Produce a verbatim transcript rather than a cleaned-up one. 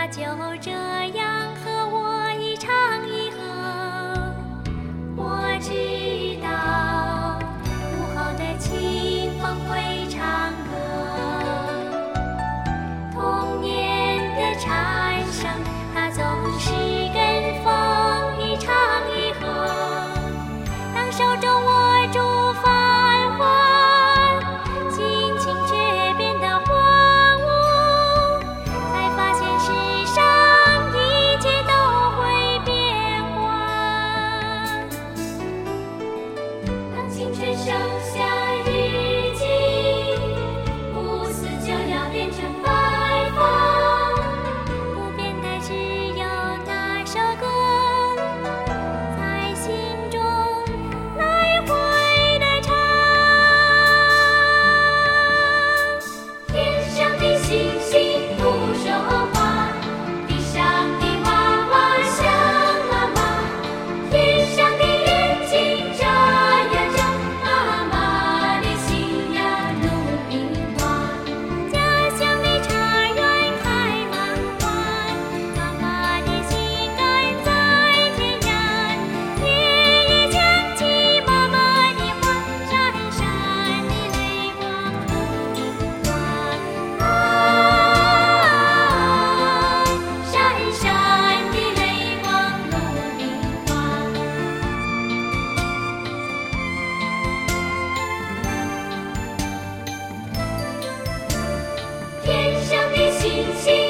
就这样和我一唱一和。我知道午后的清风会唱歌，童年的蝉声，它总是跟风一唱一和。当手中握住繁华，心情却变得荒芜，才发现世上一切都会变化。当青春剩下日记，不死就要变成白发，不变的只有那首歌，在心中来回地唱。天上的星星不说话，地上的娃娃想妈妈，天上的眼睛眨呀眨，妈妈的心呀如冰花。家乡的茶园开满花，妈妈的心肝在天涯。夜夜想起妈妈的话，闪闪的泪光如冰花。啊，闪闪的泪光如冰花。天上的星星